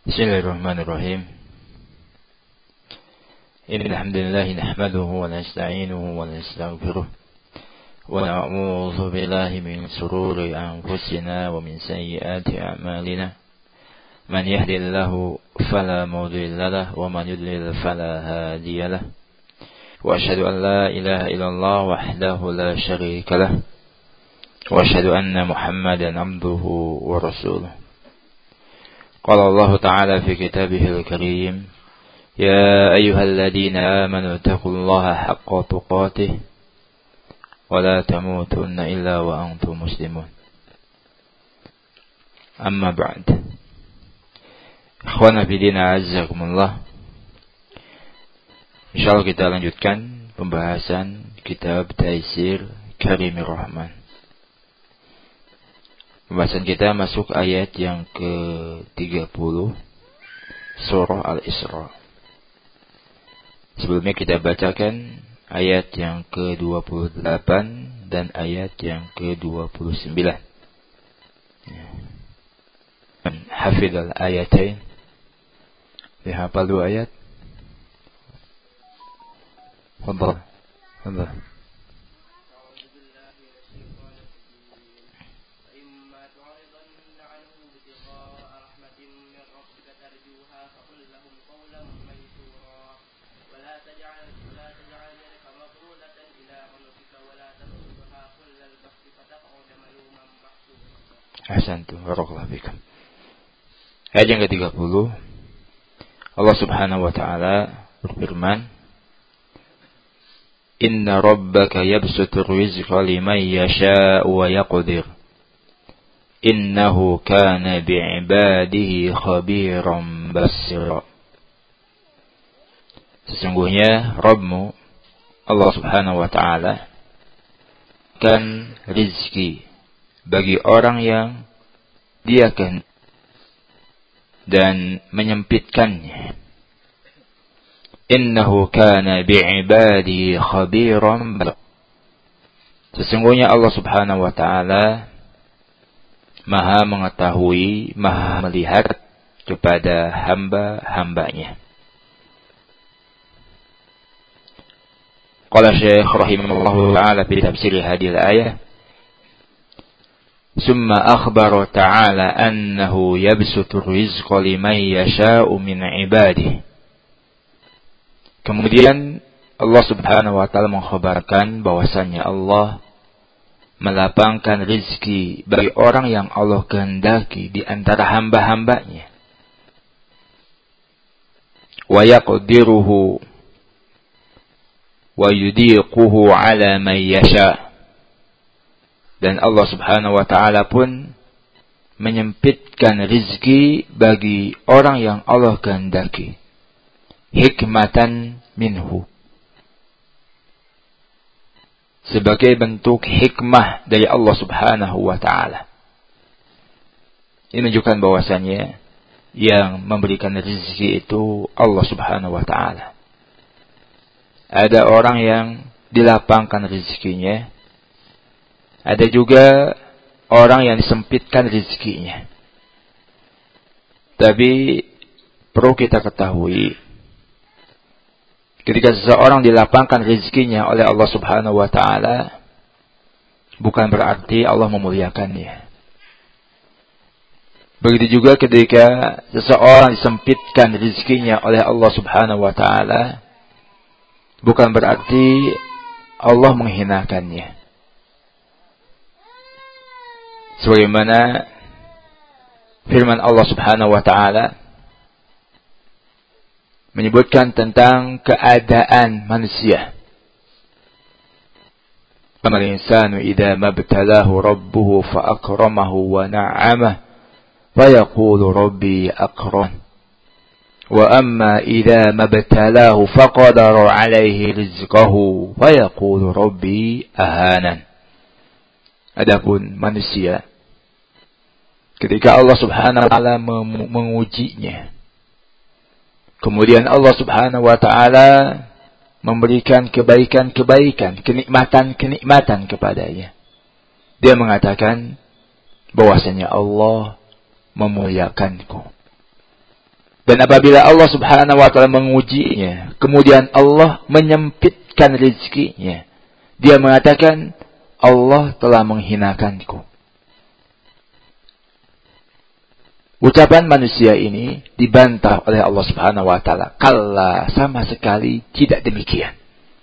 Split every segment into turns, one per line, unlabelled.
Bismillahirrahmanirrahim. Alhamdulillah nahmaduhu wa nasta'inuhu wa nastaghfiruh wa na'udzu billahi min shururi anfusina wa min sayyiati a'malina. Man yahdihillahu fala mudilla lahu wa man yudlil fala hadiya lahu. Wa asyhadu an la ilaha illallah wahdahu la syarika lahu. Wa asyhadu anna Muhammadan 'abduhu wa rasuluh. Qala Allah Ta'ala fi kitabihil karim, ya ayyuhalladzina amanu taqullaha haqqa tuqatih wa la tamutunna illa wa antum muslimun. Amma ba'd. Ikhwana fillah azzakumullah. Insyaallah kita lanjutkan pembahasan kitab Taisir Karimir Rahman. Pembahasan kita masuk ayat yang ke-30 surah Al-Isra. Sebelumnya kita bacakan ayat yang ke-28 dan ayat yang ke-29. Hafidhal ayatain. Dihafal dua ayat. Fadhal. Fadhal. Ahsantu, barakallahu fikum. Ayat yang ke-30, Allah Subhanahu wa taala berfirman, Inna rabbaka yabsutur rizqa liman yasha'u wa yaqdir. Innahu kana bi'ibadihi khabiran basira. Sesungguhnya Rabbmu, Allah Subhanahu wa taala, akan rizki bagi orang yang dia kehendaki dan menyempitkannya. Innahu kana bi'ibadihi khabiran basira. Sesungguhnya Allah Subhanahu wa taala Maha mengetahui, Maha melihat kepada hamba-hambanya. Qala Syekh rahimahullahu taala fi tafsir hadhihi al-ayah, ثم أخبر تعالى أنه يبسط الرزق لمن يشاء من عباده. Kemudian Allah Subhanahu wa taala mengkhabarkan bahwasannya Allah melapangkan rizki bagi orang yang Allah kehendaki di antara hamba-hambanya. Wa yaqdiruhu wa yudiquhu ala man yasha'. Dan Allah Subhanahu wa taala pun menyempitkan rizki bagi orang yang Allah kehendaki. Hikmatan minhu. Sebagai bentuk hikmah dari Allah Subhanahu wa taala. Ini menunjukkan bahwasannya yang memberikan rizki itu Allah Subhanahu wa taala. Ada orang yang dilapangkan rizkinya. Ada juga orang yang disempitkan rezekinya. Tapi perlu kita ketahui, ketika seseorang dilapangkan rezekinya oleh Allah Subhanahu wa taala, bukan berarti Allah memuliakannya. Begitu juga ketika seseorang disempitkan rezekinya oleh Allah Subhanahu wa taala, bukan berarti Allah menghinakannya. Sebagaimana firman Allah Subhanahu wa taala menyebutkan tentang keadaan manusia. Amal insanu idza mabtalahu rabbuhu fa akramahu wa na'amahu fa yaqulu rabbi akram. Wa amma idza mabtalahu faqadara 'alaihi rizqahu fa yaqulu rabbi ahanan. Adapun manusia, ketika Allah Subhanahu wa taala mengujinya, kemudian Allah Subhanahu wa taala memberikan kebaikan-kebaikan, kenikmatan-kenikmatan kepadanya, dia mengatakan bahwasanya Allah memuliakanku. Dan apabila Allah Subhanahu wa taala mengujinya, kemudian Allah menyempitkan rezekinya, dia mengatakan, Allah telah menghinakanku. Ucapan manusia ini dibantah oleh Allah Subhanahu wa taala. Kalla, sama sekali tidak demikian.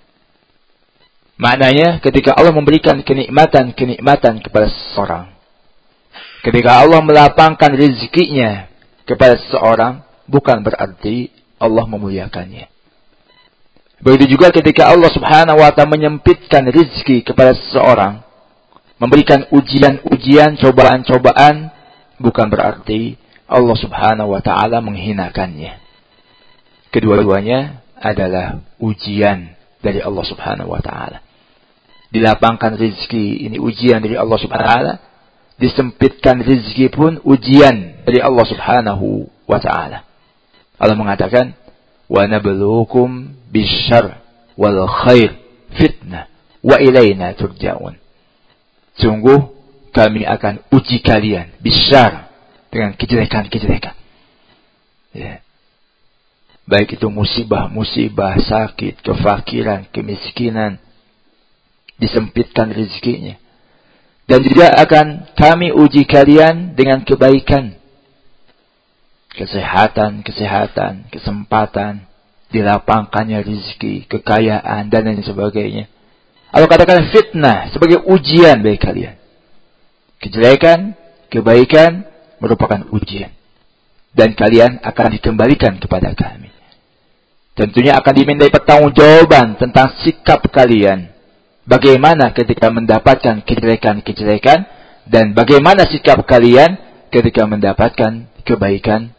Maknanya ketika Allah memberikan kenikmatan kepada seseorang, ketika Allah melapangkan rezekinya kepada seseorang, bukan berarti Allah memuliakannya. Begitu juga ketika Allah Subhanahu wa taala menyempitkan rezeki kepada seseorang, memberikan ujian-ujian, cobaan-cobaan, bukan berarti Allah Subhanahu wa taala menghinakannya. Kedua-duanya adalah ujian dari Allah Subhanahu wa taala. Dilapangkan rezeki, ini ujian dari Allah Subhanahu wa taala. Disempitkan rezeki pun ujian dari Allah Subhanahu wa taala. Allah mengatakan, "Wa nabluukum bisyarr wal khair fitnah wa ilaina turja'un." Sungguh kami akan uji kalian bisyarr, dengan kejelekan-kejelekan. Ya. Baik itu musibah, sakit, kefakiran, kemiskinan, disempitkan rezekinya. Dan juga akan kami uji kalian dengan kebaikan. Kesehatan, kesempatan, dilapangkannya rezeki, kekayaan, dan lain sebagainya. Allah katakan fitnah sebagai ujian bagi kalian. Kejelekan, kebaikan merupakan ujian. Dan kalian akan dikembalikan kepada kami. Tentunya akan dimintai pertanggungjawaban tentang sikap kalian. Bagaimana ketika mendapatkan kejelekan-kejelekan, dan bagaimana sikap kalian ketika mendapatkan kebaikan.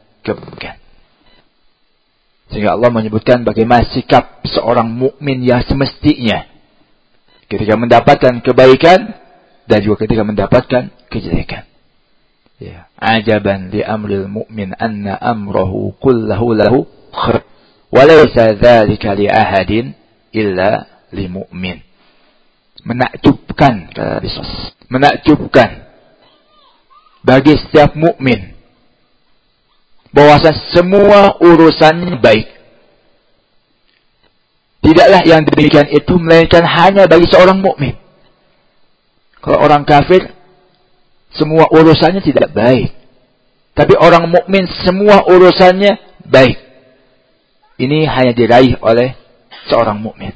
Sehingga Allah menyebutkan bagaimana sikap seorang mukmin yang semestinya ketika mendapatkan kebaikan dan juga ketika mendapatkan kejelekan. Ya, ajaban li amril mu'min anna amrahu kullahu lahu khair wa laysa dzalika li ahadin illa li mu'min. Menakjubkan bagi setiap mukmin bahwa semua urusannya baik. Tidaklah yang demikian itu melainkan hanya bagi seorang mukmin. Kalau orang kafir semua urusannya tidak baik. Tapi orang mukmin semua urusannya baik. Ini hanya diraih oleh seorang mukmin.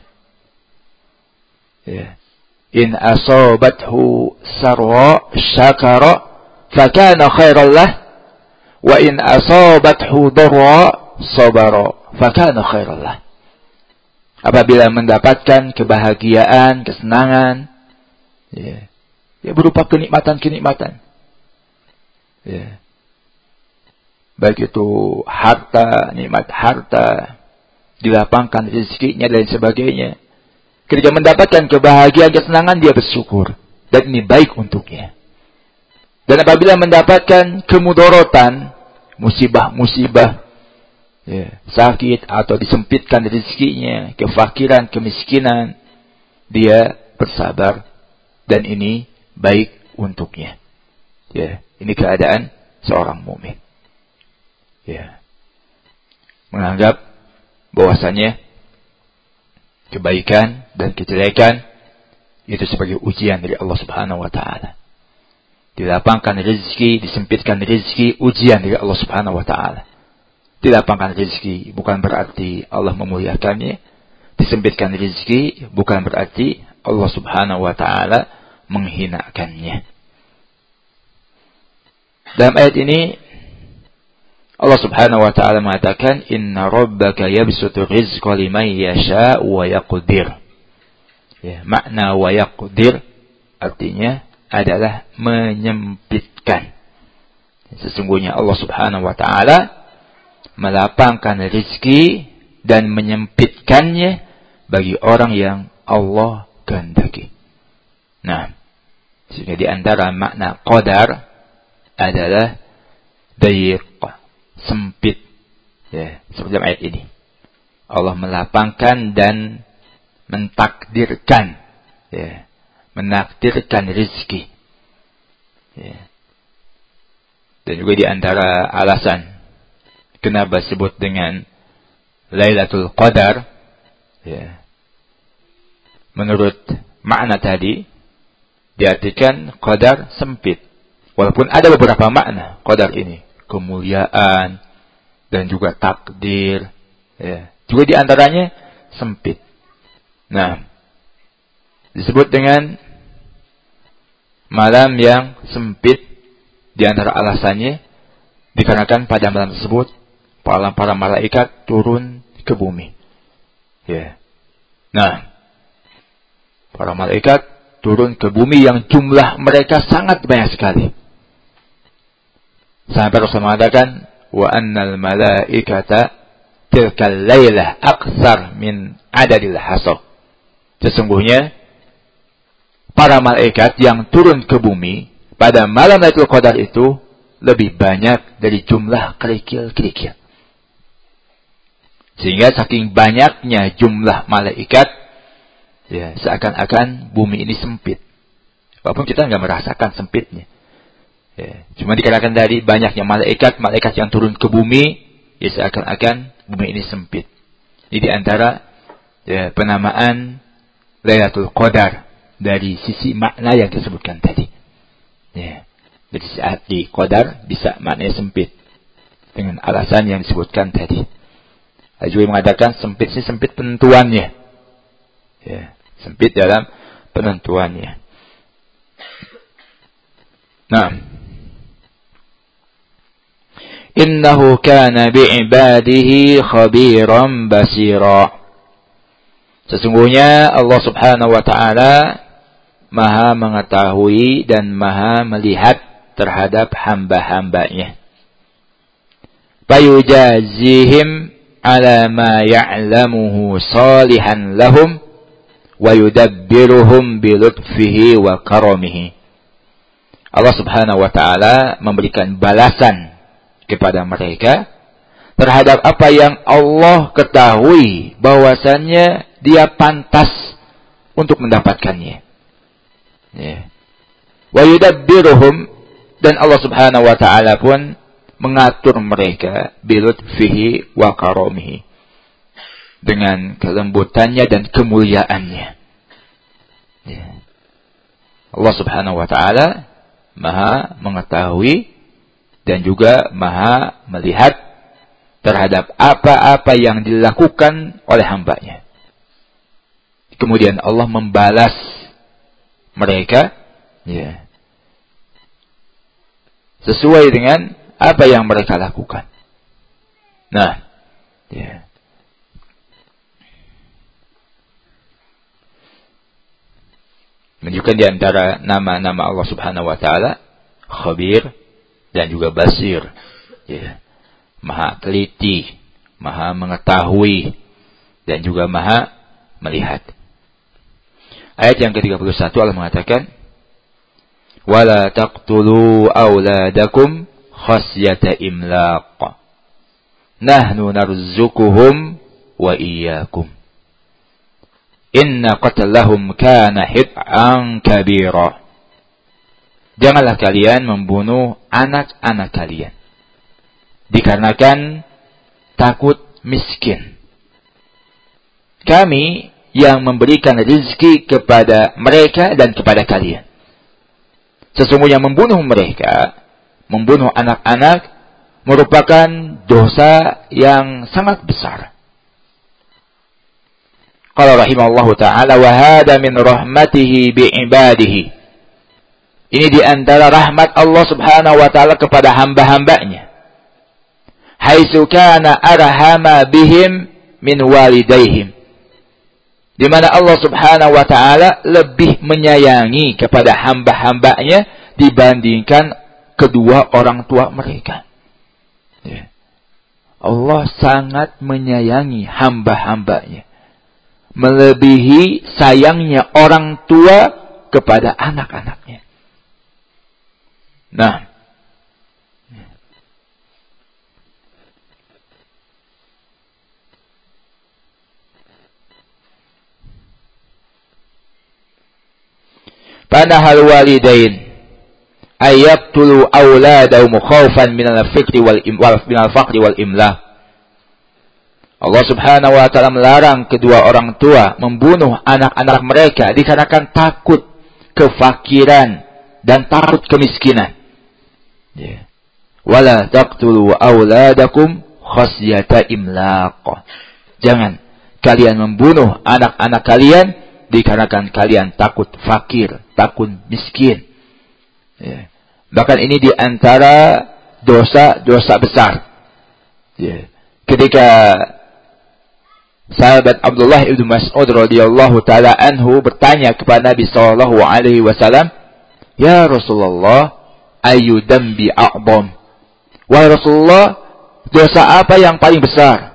Ya. In asabathu sarra syakara fakana khairan lah, wa in asabathu darra sabara fakana khairan lah. Apabila mendapatkan kebahagiaan, kesenangan, ya, berupa kenikmatan. Ya. Baik itu harta, nikmat harta, dilapangkan rezekinya dan sebagainya. Ketika mendapatkan kebahagiaan, kesenangan, dia bersyukur. Dan ini baik untuknya. Dan apabila mendapatkan kemudorotan, musibah, ya, sakit atau disempitkan rezekinya, kefakiran, kemiskinan, dia bersabar. Dan ini baik untuknya. Ya, ini keadaan seorang mukmin. Ya. Menganggap bahwasanya kebaikan dan kejelekan itu sebagai ujian dari Allah Subhanahu wa taala. Dilapangkan rezeki, disempitkan rezeki, ujian dari Allah Subhanahu wa taala. Dilapangkan rezeki bukan berarti Allah memuliakannya. Disempitkan rezeki bukan berarti Allah Subhanahu wa taala menghinakannya. Dalam ayat ini Allah Subhanahu wa taala mengatakan, "Inna rabbaka yabsutu rizqa liman yasha wa yaqdir." Ya, makna wa yaqdir artinya adalah menyempitkan. Sesungguhnya Allah Subhanahu wa taala melapangkan rezeki dan menyempitkannya bagi orang yang Allah kehendaki. Nah, sehingga di antara makna qadar adalah dayiq, sempit. Ya, seperti ayat ini. Allah melapangkan dan mentakdirkan, ya, menakdirkan rezeki. Ya. Dan juga di antara alasan kenapa disebut dengan Lailatul Qadar? Ya. Menurut makna tadi, diartikan qadar sempit. Walaupun ada beberapa makna qadar ini. Kemuliaan dan juga takdir. Ya. Juga diantaranya sempit. Nah, disebut dengan malam yang sempit, diantara alasannya dikarenakan pada malam tersebut para malaikat turun ke bumi. Ya. Nah, para malaikat turun ke bumi yang jumlah mereka sangat banyak sekali. Sampai Rasul mengatakan, wa annal malaikata tilkal lailah aksar min adadil hasab. Sesungguhnya para malaikat yang turun ke bumi pada malam Lailatul Qadar itu lebih banyak dari jumlah kerikil-kerikil. Sehingga saking banyaknya jumlah malaikat, ya, seakan-akan bumi ini sempit. Walaupun kita nggak merasakan sempitnya. Ya, cuma dikarenakan dari banyaknya malaikat yang turun ke bumi, ya seakan-akan bumi ini sempit. Ini diantara ya, penamaan Lailatul Qadar dari sisi makna yang disebutkan tadi. Ya, jadi saat di Qadar bisa maknanya sempit dengan alasan yang disebutkan tadi. Ajuri mengatakan sempit sih sempit penentuannya. Ya, sempit dalam penentuannya. Nah, innahu kana bi'ibadihi khabiran basira. Sesungguhnya Allah Subhanahu wa taala Maha mengetahui dan Maha melihat terhadap hamba-hambanya. Fayujazihim ala ma ya'lamuhu salihan lahum wa yudabbiruhum bilutfihi wa karamihi. Allah Subhanahu wa taala memberikan balasan kepada mereka terhadap apa yang Allah ketahui bahwasannya dia pantas untuk mendapatkannya. Ya. Wa yudabbiruhum, dan Allah Subhanahu wa taala pun mengatur mereka bilutfihi wa karamihi, dengan kelembutannya dan kemuliaannya. Ya. Allah Subhanahu wa taala Maha mengetahui dan juga Maha melihat terhadap apa-apa yang dilakukan oleh hambanya. Kemudian Allah membalas mereka, ya, sesuai dengan apa yang mereka lakukan. Nah, ya. Menunjukkan di antara nama-nama Allah Subhanahu wa taala Khabir dan juga Basir. Ya. Maha teliti, Maha mengetahui dan juga Maha melihat. Ayat yang ke-31 Allah mengatakan, "Wala taqtulu auladakum khasyata imlaq. Nahnu narzuquhum wa iyyakum. Inna qatlahum kana hit'an kabira." Janganlah kalian membunuh anak-anak kalian dikarenakan takut miskin. Kami yang memberikan rezeki kepada mereka dan kepada kalian. Sesungguhnya membunuh mereka, membunuh anak-anak, merupakan dosa yang sangat besar. Qala rahimahullahu ta'ala, wa hada min rahmatihi bi'ibadihi. Ini di antara rahmat Allah Subhanahu wa ta'ala kepada hamba-hambanya. Haitsu kana arhama bihim min walidaihim. Di mana Allah Subhanahu wa taala lebih menyayangi kepada hamba-hambanya dibandingkan kedua orang tua mereka. Ya. Allah sangat menyayangi hamba-hambanya, melebihi sayangnya orang tua kepada anak-anaknya. Nah, panahal walidain ayaqtulu auladahum khaufan minal faqri wal imlah. Allah Subhanahu wa taala melarang kedua orang tua membunuh anak-anak mereka dikarenakan takut kefakiran dan takut kemiskinan. Ya. Wala taqtulu auladakum khasyata imlaq. Jangan kalian membunuh anak-anak kalian dikarenakan kalian takut fakir, takut miskin. Ya. Bahkan ini di antara dosa-dosa besar. Ya. Ketika sahabat Abdullah ibn Mas'ud radhiyallahu taala anhu bertanya kepada Nabi sallallahu alaihi wasallam, "Ya Rasulullah, ayu dambi a'dham?" Wahai Rasulullah, dosa apa yang paling besar?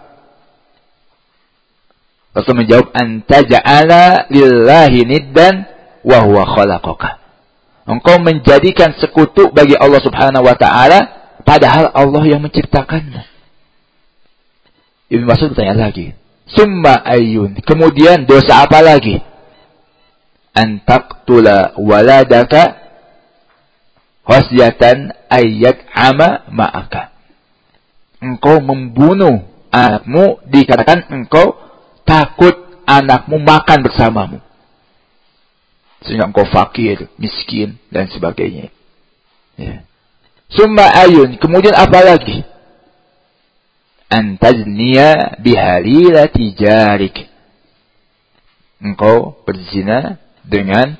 Rasul menjawab, "Anta ja'ala lillahi niddan wa huwa khalaqaka." Engkau menjadikan sekutu bagi Allah Subhanahu wa taala padahal Allah yang menciptakanmu. Ibnu Mas'ud bertanya lagi, "Summa ayyun?" Kemudian dosa apa lagi? "Antaqtula waladaka khasyatan ayyat ama ma'aka." Engkau membunuh anakmu dikatakan engkau takut anakmu makan bersamamu. Sehingga engkau fakir, miskin, dan sebagainya. Ya. Summa ayun. Kemudian apa lagi? Antazniya bihalilati jarik. Engkau berzina dengan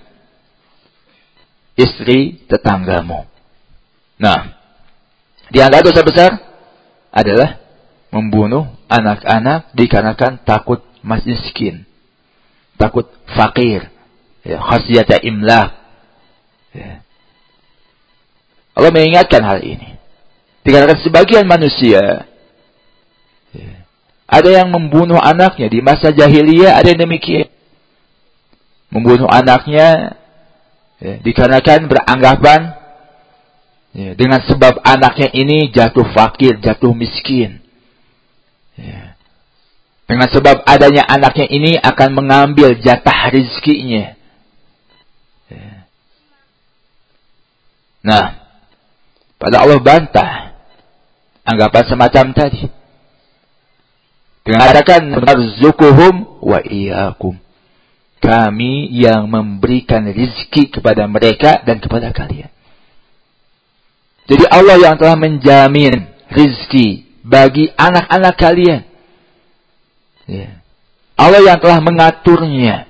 istri tetanggamu. Nah, di antara dosa besar adalah membunuh anak-anak dikarenakan takut miskin, takut fakir, ya, khasyata imlaq. Ya. Allah mengingatkan hal ini. Dikarenakan sebagian manusia, ya, ada yang membunuh anaknya di masa jahiliyah, ada yang demikian. Membunuh anaknya, ya, dikarenakan beranggapan, ya, dengan sebab anaknya ini jatuh fakir, jatuh miskin. Ya. Dengan sebab adanya anaknya ini akan mengambil jatah rizkinya. Ya. Nah, pada Allah bantah anggapan semacam tadi. Dengan katakan, "Narzuquhum wa iyyakum." Kami yang memberikan rizki kepada mereka dan kepada kalian. Jadi Allah yang telah menjamin rizki bagi anak-anak kalian. Ya. Allah yang telah mengaturnya.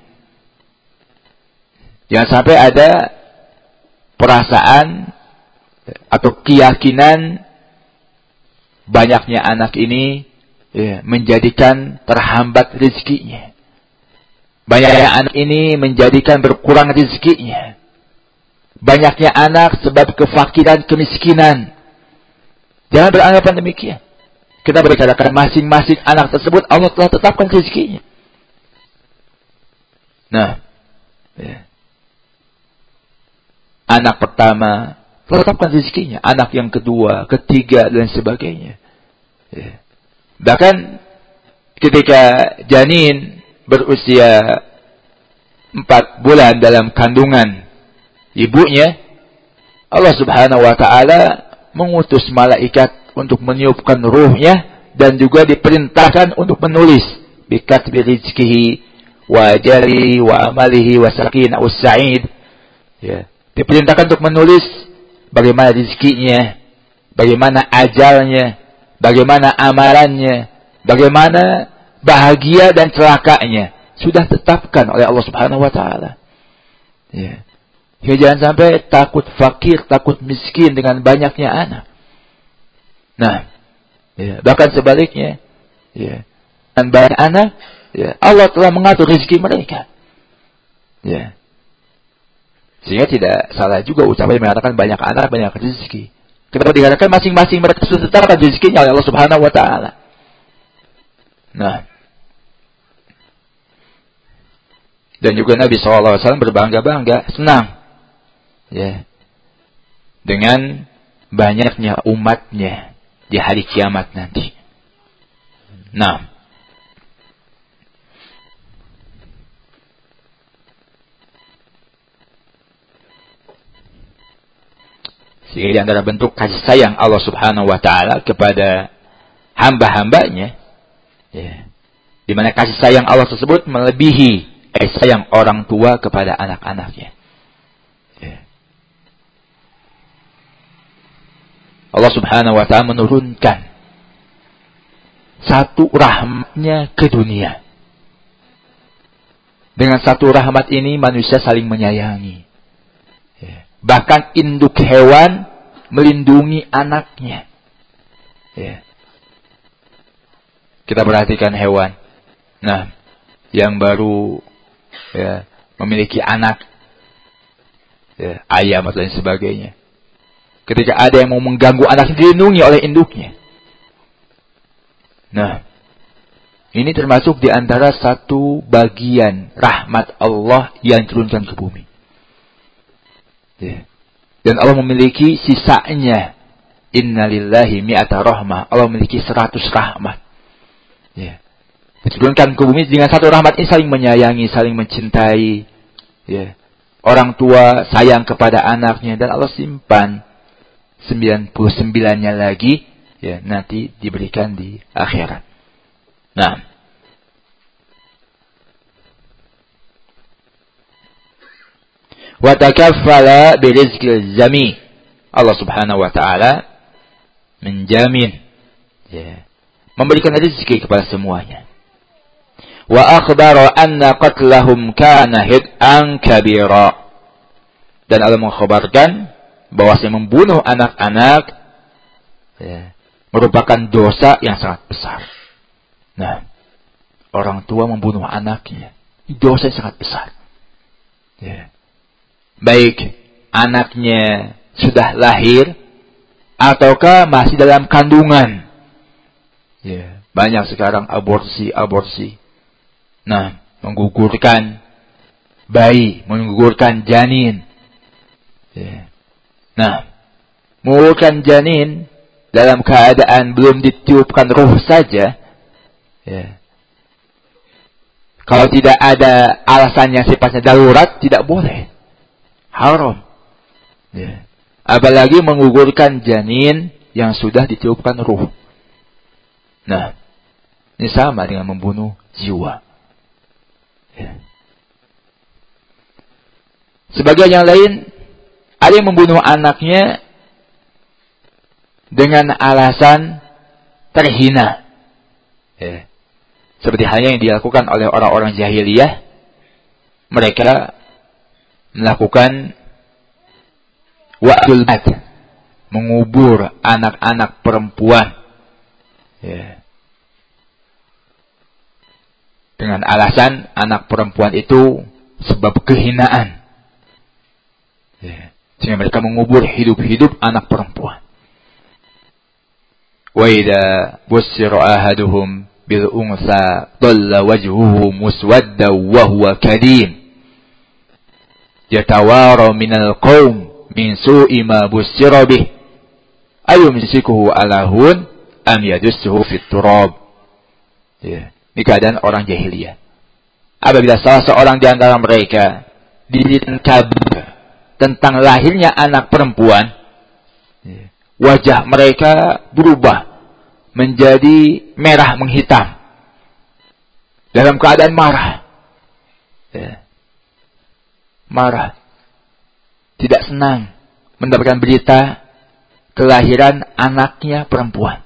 Jangan sampai ada perasaan atau keyakinan banyaknya anak ini, ya, menjadikan terhambat rezekinya. Banyaknya anak ini menjadikan berkurang rezekinya. Banyaknya anak sebab kefakiran, kemiskinan. Jangan beranggapan demikian. Kita berkatakan masing-masing anak tersebut Allah telah tetapkan rezekinya. Nah, ya. Anak pertama telah tetapkan rezekinya. Anak yang kedua, ketiga, dan sebagainya. Ya. Bahkan ketika janin berusia 4 bulan dalam kandungan ibunya, Allah Subhanahu wa ta'ala mengutus malaikat untuk meniupkan ruhnya dan juga diperintahkan untuk menulis bikatbi rizkihi wa ajalihi wa amalihi wa sakin wa sa'id. Ya, diperintahkan untuk menulis bagaimana rizkinya, bagaimana ajalnya, bagaimana amalannya, bagaimana bahagia dan celakanya. Sudah tetapkan oleh Allah Subhanahu wa ta'ala. Ya. Ya, jangan sampai takut fakir, takut miskin dengan banyaknya anak. Nah, ya, bahkan sebaliknya, ya, dan banyak anak, ya, Allah telah mengatur rezeki mereka. Ya. Sehingga tidak salah juga ucapan mengatakan banyak anak, banyak rezeki. Kita dikatakan masing-masing mereka sudah tetapkan rezekinya oleh Allah Subhanahu wa ta'ala. Nah, dan juga Nabi SAW berbangga-bangga, senang, ya, dengan banyaknya umatnya di hari kiamat nanti. Nah, Sehingga di antara bentuk kasih sayang Allah Subhanahu wa taala kepada hamba-hambanya, ya, di mana kasih sayang Allah tersebut melebihi kasih sayang orang tua kepada anak-anaknya. Ya. Allah Subhanahu wa taala menurunkan satu rahmatnya ke dunia. Dengan satu rahmat ini manusia saling menyayangi. Ya. Bahkan induk hewan melindungi anaknya. Ya. Kita perhatikan hewan. Nah, yang baru ya, memiliki anak, ya, ayam atau lain sebagainya. Ketika ada yang mau mengganggu anaknya, dilindungi oleh induknya. Nah, ini termasuk di antara satu bagian rahmat Allah yang turunkan ke bumi. Ya. Dan Allah memiliki sisanya. Innalillahi mi'ata rahmah. Allah memiliki 100 rahmat. Ya. Diturunkan ke bumi dengan satu rahmat ini saling menyayangi, saling mencintai. Ya. Orang tua sayang kepada anaknya dan Allah simpan 99-nya lagi, ya, nanti diberikan di akhirat. Nah, wa takaffala birizqil jami'. Allah Subhanahu wa taala menjamin, ya, memberikan rezeki kepada semuanya. Wa akhbara anna qatlahum kana hid'an kabira. Dan Allah mengkhabarkan bahwa membunuh anak-anak, ya, merupakan dosa yang sangat besar. Nah, orang tua membunuh anaknya, dosa yang sangat besar. Ya. Baik anaknya sudah lahir ataukah masih dalam kandungan. Ya, banyak sekarang aborsi. Nah, menggugurkan bayi, menggugurkan janin. Ya. Nah, menggugurkan janin dalam keadaan belum ditiupkan ruh saja. Ya. Kalau tidak ada alasan yang sifatnya darurat, tidak boleh. Haram. Ya. Apalagi menggugurkan janin yang sudah ditiupkan ruh. Nah, ini sama dengan membunuh jiwa. Ya. Sebagian yang lain, ada yang membunuh anaknya dengan alasan terhina. Ya. Seperti halnya yang dilakukan oleh orang-orang jahiliyah. Mereka melakukan wa'dul mat, mengubur anak-anak perempuan, ya, dengan alasan anak perempuan itu sebab kehinaan, ya, sehingga mereka mengubur hidup-hidup anak perempuan. Wa idza busyira ahaduhum bil unsa dhalla wajhuhu muswadda wa huwa kadim yatawara minal qaum min su'i ma busyira bih ayumsikuhu ala hun am yadussuhu fit turab. Ya, ini keadaan orang jahiliyah. Apabila salah seorang di antara mereka diberikan kabar tentang lahirnya anak perempuan, ya, wajah mereka berubah menjadi merah menghitam dalam keadaan marah. Ya. Marah, tidak senang mendapatkan berita kelahiran anaknya perempuan.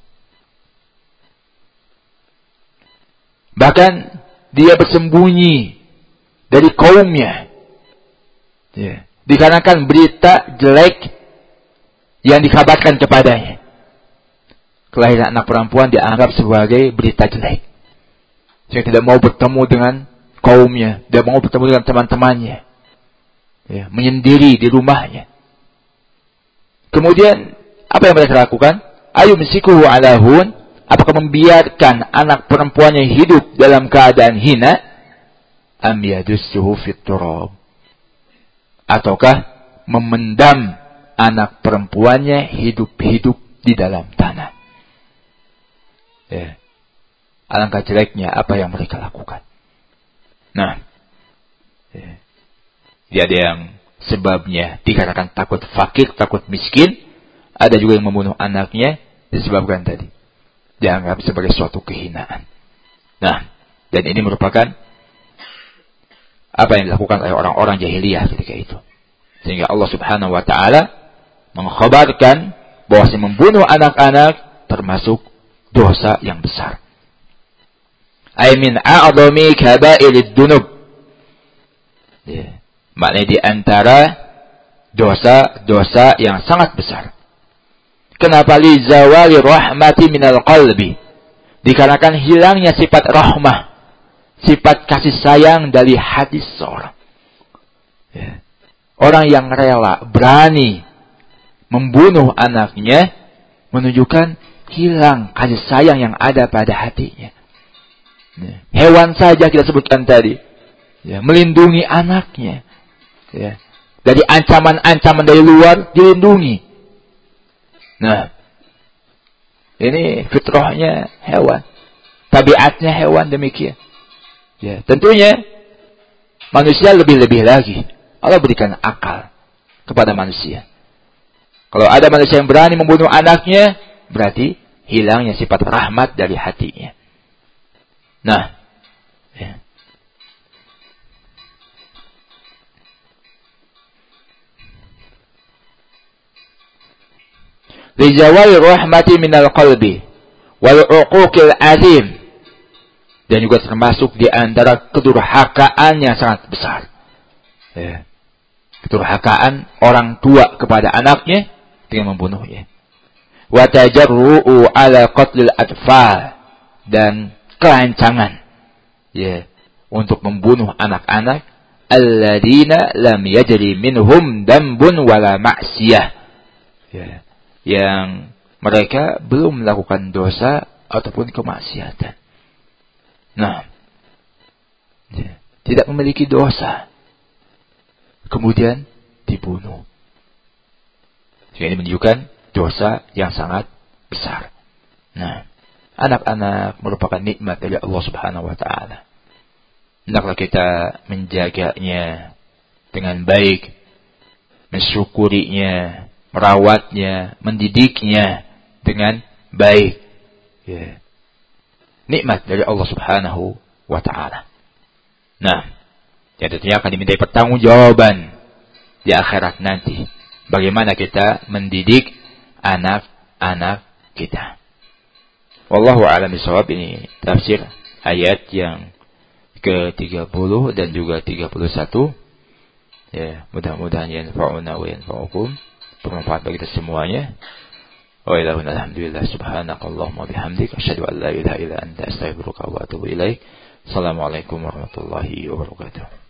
Bahkan dia bersembunyi dari kaumnya, ya, dikarenakan berita jelek yang dikabarkan kepadanya. Kelahiran anak perempuan dianggap sebagai berita jelek. Saya tidak mau bertemu dengan kaumnya, tidak mau bertemu dengan teman-temannya. Ya, menyendiri di rumahnya. Kemudian apa yang mereka lakukan? Ayumsikuhu ala hun, apakah membiarkan anak perempuannya hidup dalam keadaan hina? Am yadussuhu fit turab, ataukah memendam anak perempuannya hidup-hidup di dalam tanah? Ya. Alangkah jeleknya apa yang mereka lakukan. Nah, ya. Dia ada yang sebabnya dikarenakan takut fakir, takut miskin. Ada juga yang membunuh anaknya disebabkan tadi dianggap sebagai suatu kehinaan. Nah, dan ini merupakan apa yang dilakukan oleh orang-orang jahiliyah ketika itu. Sehingga Allah Subhanahu wa taala mengkhabarkan bahwa membunuh anak-anak termasuk dosa yang besar. Ay min a'dhami kaba'irid dunub. Ya. Maknanya di antara dosa-dosa yang sangat besar. Kenapa li zawali rahmati minal qalbi? Dikarenakan hilangnya sifat rahmah, sifat kasih sayang dari hati seorang. Ya. Orang yang rela, berani membunuh anaknya, menunjukkan hilang kasih sayang yang ada pada hatinya. Ya. Hewan saja kita sebutkan tadi, ya, melindungi anaknya. Ya. Dari ancaman-ancaman dari luar, dilindungi. Nah, ini fitrahnya hewan. Tabiatnya hewan demikian. Ya, tentunya manusia lebih-lebih lagi. Allah berikan akal kepada manusia. Kalau ada manusia yang berani membunuh anaknya, berarti hilangnya sifat rahmat dari hatinya. Nah, ya. Lijawali rahmati minal qalbi wal uquqil azim, dan juga termasuk di antara kedurhakaan yang sangat besar. Ya. Kedurhakaan orang tua kepada anaknya dengan membunuhnya. Wa tajarru'u ala qatlil atfal, dan kelancangan, ya, untuk membunuh anak-anak alladzina lam yajri minhum dambun wala ma'siyah, ya, yang mereka belum melakukan dosa ataupun kemaksiatan. Nah, ya, tidak memiliki dosa, kemudian dibunuh. Ini menunjukkan dosa yang sangat besar. Nah, anak-anak merupakan nikmat dari Allah Subhanahu wa taala. Hendaklah kita menjaganya dengan baik, mensyukurinya, merawatnya, mendidiknya dengan baik. Ya. Nikmat dari Allah Subhanahu wa taala. Nah, yang tentunya akan dimintai pertanggungjawaban di akhirat nanti. Bagaimana kita mendidik anak-anak kita. Wallahu a'lam bishawab. Ini tafsir ayat yang ke-30 dan juga 31. Ya, mudah-mudahan yanfa'una wa yanfa'ukum, bermanfaat bagi kita semuanya. Wa ilahuna alhamdulillah, subhanakallahumma bihamdik, asyhadu an la ilaha illa anta, astaghfiruka wa atubu ilaik. Assalamualaikum warahmatullahi wabarakatuh.